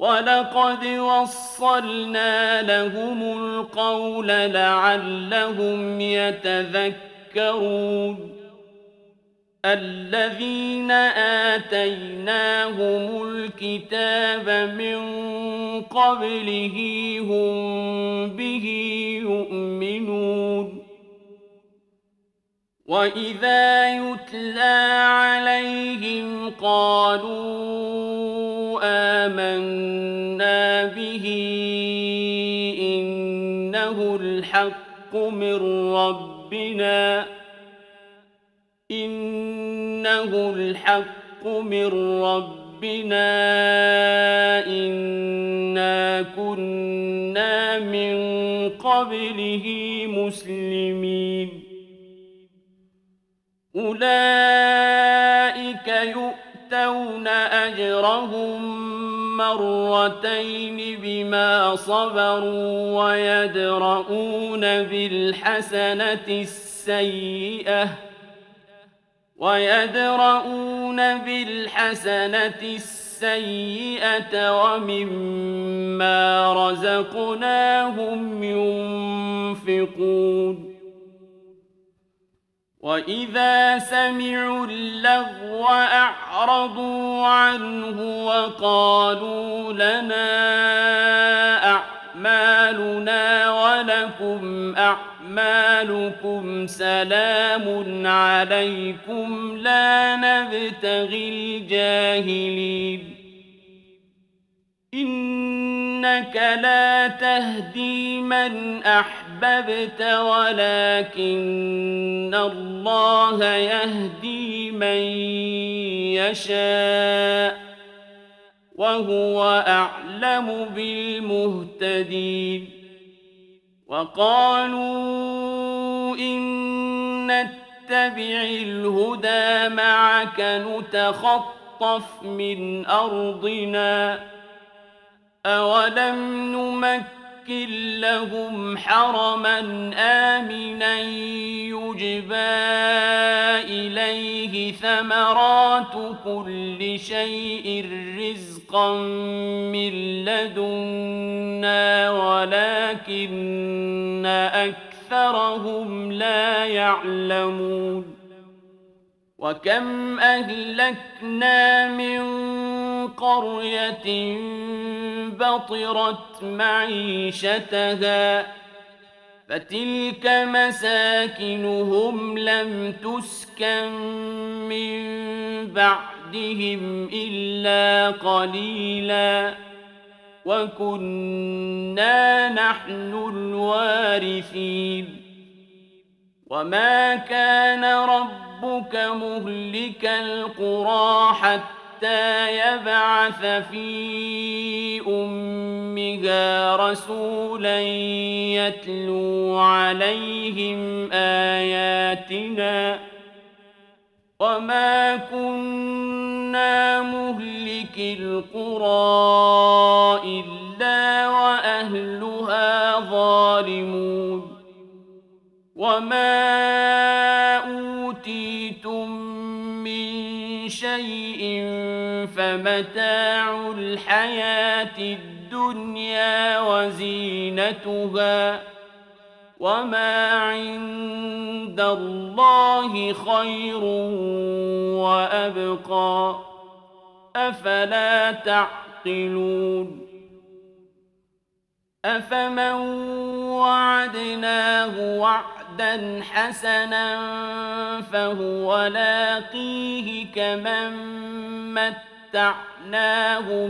وَلَقَدْ وَصَّلْنَا لَهُمُ الْقَوْلَ لَعَلَّهُمْ يَتَذَكَّرُونَ الَّذِينَ آتَيْنَاهُمُ الْكِتَابَ مِن قَبْلِهِ هُم بِهِ يُؤْمِنُونَ وَإِذَا يُتْلَىٰ عَلَيْهِمْ قَالُوا آمَنَّا بِهِ إِنَّهُ الْحَقُّ مِن رَّبِّنَا إِنَّا كُنَّا مِن قَبْلِهِ مُسْلِمِينَ أُولَٰئِكَ يُؤْتَوْنَ أَجْرَهُم مرتين بما صبروا ويدرؤون بالحسنة السيئة ومما رزقناهم ينفقون وَإِذَا سَمِعُوا اللَّغْوَ أَعْرَضُوا عَنْهُ وَقَالُوا لَنَا أَعْمَالُنَا وَلَكُمْ أَعْمَالُكُمْ سَلَامٌ عَلَيْكُمْ لَا نَبْتَغِي الْجَاهِلِينَ إِنَّكَ لَا تَهْدِي مَنْ أَحْبَبْتَ وَلَكِنَّ اللَّهَ يَهْدِي مَن يَشَاءُ وَهُوَ أَعْلَمُ بِالْمُهْتَدِينَ وَقَالُوا إِن نَّتَّبِعِ الْهُدَىٰ مَعَكَ نُتَخَطَّفْ مِنْ أَرْضِنَا أَوَلَمْ نُمَكِّن لَّهُمْ حَرَمًا آمِنًا يُجْبَىٰ إِلَيْهِ ثَمَرَاتُ كُلِّ شَيْءٍ رِّزْقًا مِّن لَّدُنَّا وَلَٰكِنَّ أَكْثَرَهُمْ لَا يَعْلَمُونَ وَكَمْ أَهْلَكْنَا مِن قَرْيَةٍ بَطِرَتْ مَعِيشَتَهَا فَتِلْكَ مَسَاكِنُهُمْ لَمْ تُسْكَن مِّن بَعْدِهِمْ إِلَّا قَلِيلًا وَكُنَّا نَحْنُ الْوَارِثِينَ وَمَا كَانَ رَبُّكَ مُهْلِكَ الْقُرَىٰ حَتَّىٰ يَبْعَثَ فِي أُمِّهَا رَسُولًا يَتْلُو عَلَيْهِمْ آيَاتِنَا وَمَا كُنَّا مُهْلِكِي الْقُرَىٰ إِلَّا وَأَهْلُهَا ظَالِمُونَ وَمَا أُوتِيتُم مِّن شَيْءٍ فَمَتَاعُ الْحَيَاةِ الدُّنْيَا وَزِينَتُهَا ۚ وَمَا عِندَ اللَّهِ خَيْرٌ وَأَبْقَىٰ ۚ أَفَلَا تَعْقِلُونَ أَفَمَن وَعَدْنَاهُ وَعْدًا حَسَنًا فَهُوَ لَاقِيهِ كَمَن مَّتَّعْنَاهُ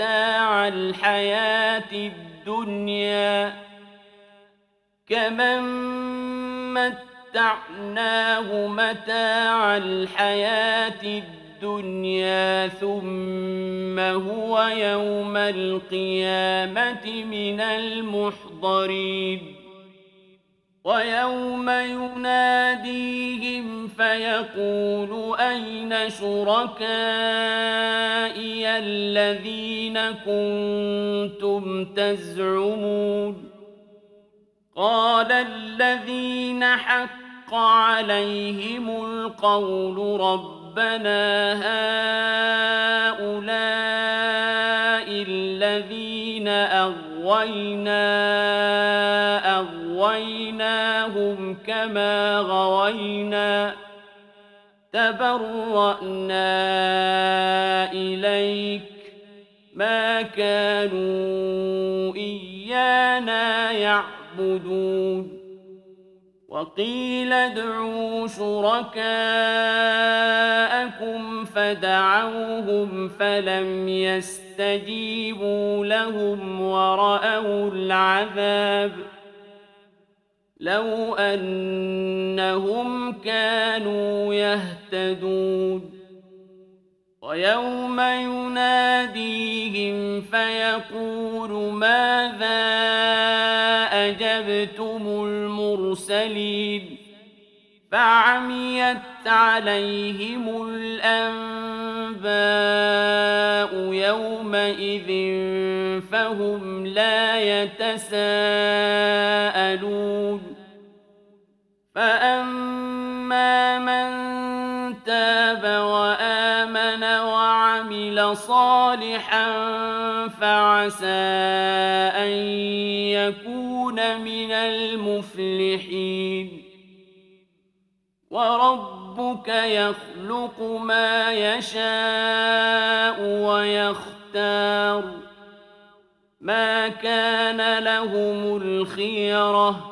مَتَاعَ الْحَيَاةِ الدُّنْيَا ثُمَّ هُوَ يَوْمَ الْقِيَامَةِ مِنَ الْمُحْضَرِينَ وَيَوْمَ يُنَادِيهِمْ فَيَقُولُ أَيْنَ شُرَكَائِيَ الَّذِينَ كُنتُمْ تَزْعُمُونَ قَالَ الَّذِينَ حَقَّ عَلَيْهِمُ الْقَوْلُ ربنا هؤلاء الذين أغويناهم كما غوينا تبرأنا إليك ما كانوا إيانا يعبدون وقيل ادعوا شركاءكم فدعوهم فلم يستجيبوا لهم ورأوا العذاب لو أنهم كانوا يهتدون ويوم يناديهم فيقول ماذا أجبتم المرسلين فعميت عليهم الأنباء يومئذ فهم لا يتساءلون فأما من تاب وآمن وعمل صالحا فعسى أن يكون من المفلحين وربك يخلق ما يشاء ويختار ما كان لهم الخيرة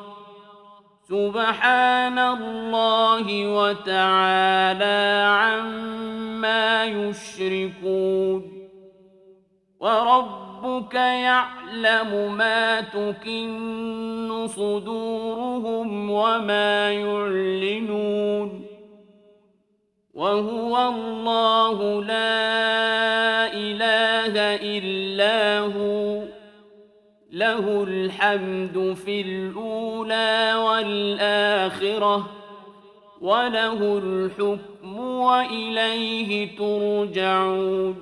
سبحان الله وتعالى عما يشركون وربك يعلم ما تكن صدورهم وما يعلنون وهو الله لا إله إلا هو له الحمد في الأولى والآخرة وله الحكم وإليه ترجعون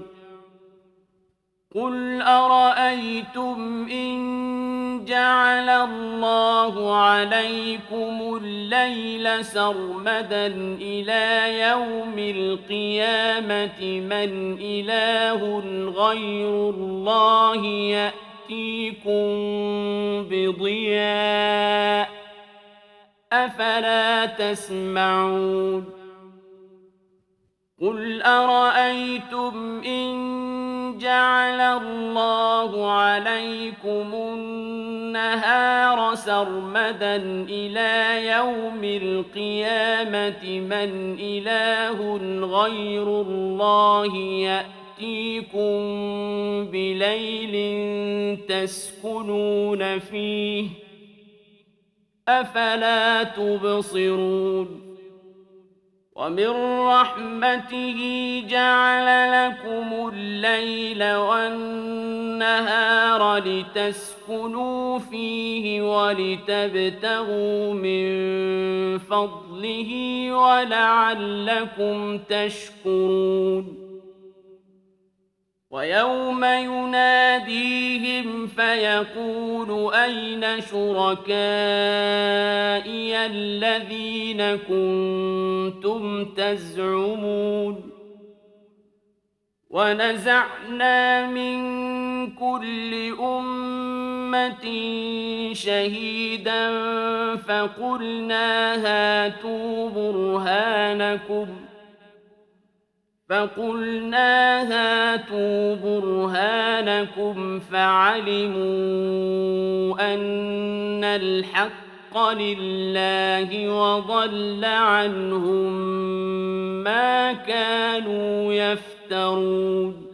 قل أرأيتم إن جعل الله عليكم الليل سرمدا إلى يوم القيامة من إله غير الله يأتيكم بضياء أفلا تسمعون قل أرأيتم إن جعل الله عليكم النهار سرمدا إلى يوم القيامة من إله غير الله يأتيكم بليل تسكنون فيه أفلا تبصرون ومن رحمته جعل لكم الليل والنهار لتسكنوا فيه ولتبتغوا من فضله ولعلكم تشكرون ويوم يناديهم فيقول أين شركائي الذين كنتم تزعمون ونزعنا من كل أمة شهيدا فقلنا هاتوا برهانكم فعلموا أن الحق لله وضل عنهم ما كانوا يفترون